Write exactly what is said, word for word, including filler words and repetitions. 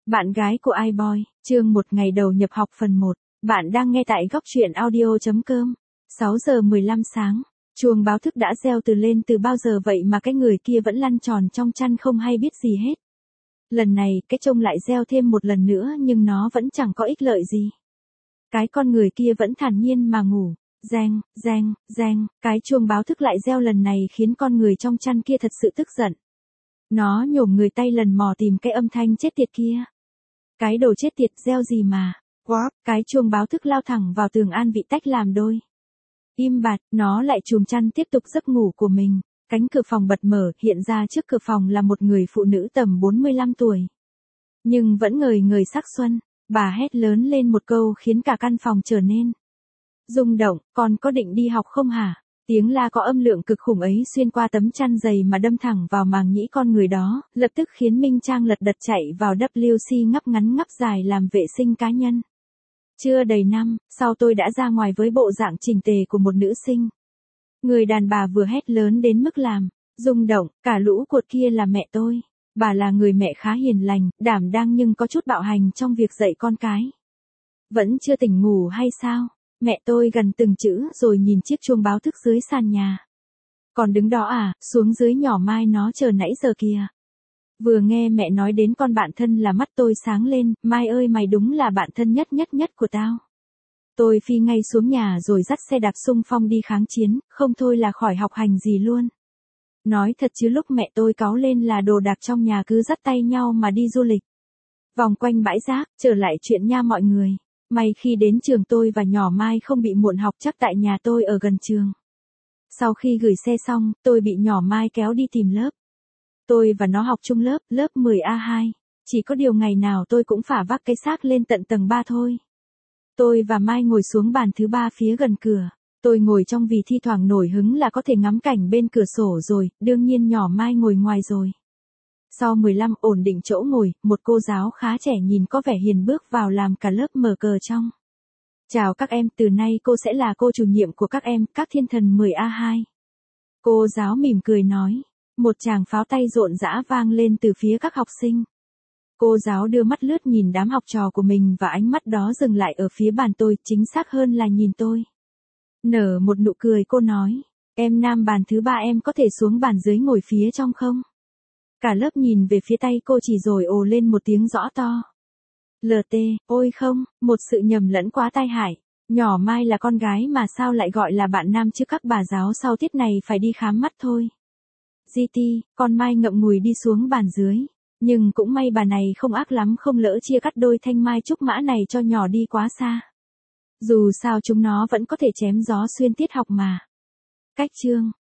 Bạn gái của iBoy, chương một ngày đầu nhập học phần một. Bạn đang nghe tại góc truyện audio chấm com. sáu giờ mười lăm sáng, chuông báo thức đã reo từ lên từ bao giờ vậy mà cái người kia vẫn lăn tròn trong chăn không hay biết gì hết. Lần này, cái chuông lại reo thêm một lần nữa nhưng nó vẫn chẳng có ích lợi gì. Cái con người kia vẫn thản nhiên mà ngủ. Reng, reng, reng, cái chuông báo thức lại reo lần này khiến con người trong chăn kia thật sự tức giận. Nó nhổm người tay lần mò tìm cái âm thanh chết tiệt kia. Cái đồ chết tiệt reo gì mà. Quáp, cái chuông báo thức lao thẳng vào tường an vị tách làm đôi. Im bặt, nó lại chùm chăn tiếp tục giấc ngủ của mình. Cánh cửa phòng bật mở, hiện ra trước cửa phòng là một người phụ nữ tầm bốn mươi lăm tuổi. Nhưng vẫn ngời ngời sắc xuân, bà hét lớn lên một câu khiến cả căn phòng trở nên rung động. Con có định đi học không hả? Tiếng la có âm lượng cực khủng ấy xuyên qua tấm chăn dày mà đâm thẳng vào màng nhĩ con người đó, lập tức khiến Minh Trang lật đật chạy vào vê kép xê ngắp ngắn ngắp dài làm vệ sinh cá nhân. Chưa đầy năm, sau tôi đã ra ngoài với bộ dạng chỉnh tề của một nữ sinh. Người đàn bà vừa hét lớn đến mức làm rung động cả lũ cột kia là mẹ tôi. Bà là người mẹ khá hiền lành, đảm đang nhưng có chút bạo hành trong việc dạy con cái. Vẫn chưa tỉnh ngủ hay sao? Mẹ tôi gần từng chữ rồi nhìn chiếc chuông báo thức dưới sàn nhà. Còn đứng đó à, xuống dưới nhỏ Mai nó chờ nãy giờ kìa. Vừa nghe mẹ nói đến con bạn thân là mắt tôi sáng lên, Mai ơi mày đúng là bạn thân nhất nhất nhất của tao. Tôi phi ngay xuống nhà rồi dắt xe đạp xung phong đi kháng chiến, không thôi là khỏi học hành gì luôn. Nói thật chứ lúc mẹ tôi cáu lên là đồ đạc trong nhà cứ dắt tay nhau mà đi du lịch. Vòng quanh bãi rác, trở lại chuyện nha mọi người. May khi đến trường tôi và nhỏ Mai không bị muộn học chắc tại nhà tôi ở gần trường. Sau khi gửi xe xong, tôi bị nhỏ Mai kéo đi tìm lớp. Tôi và nó học chung lớp, lớp mười A hai. Chỉ có điều ngày nào tôi cũng phả vác cái xác lên tận tầng ba thôi. Tôi và Mai ngồi xuống bàn thứ ba phía gần cửa. Tôi ngồi trong vì thi thoảng nổi hứng là có thể ngắm cảnh bên cửa sổ rồi, đương nhiên nhỏ Mai ngồi ngoài rồi. Sau mười lăm ổn định chỗ ngồi, một cô giáo khá trẻ nhìn có vẻ hiền bước vào làm cả lớp mở cờ trong. Chào các em, từ nay cô sẽ là cô chủ nhiệm của các em, các thiên thần mười A hai. Cô giáo mỉm cười nói. Một tràng pháo tay rộn rã vang lên từ phía các học sinh. Cô giáo đưa mắt lướt nhìn đám học trò của mình và ánh mắt đó dừng lại ở phía bàn tôi, chính xác hơn là nhìn tôi. Nở một nụ cười cô nói, em nam bàn thứ ba em có thể xuống bàn dưới ngồi phía trong không? Cả lớp nhìn về phía tay cô chỉ rồi ồ lên một tiếng rõ to. lờ tê, ôi không, một sự nhầm lẫn quá tai hại. Nhỏ Mai là con gái mà sao lại gọi là bạn nam chứ các bà giáo sau tiết này phải đi khám mắt thôi. giê tê, con Mai ngậm ngùi đi xuống bàn dưới. Nhưng cũng may bà này không ác lắm không lỡ chia cắt đôi thanh mai trúc mã này cho nhỏ đi quá xa. Dù sao chúng nó vẫn có thể chém gió xuyên tiết học mà. Cách chương.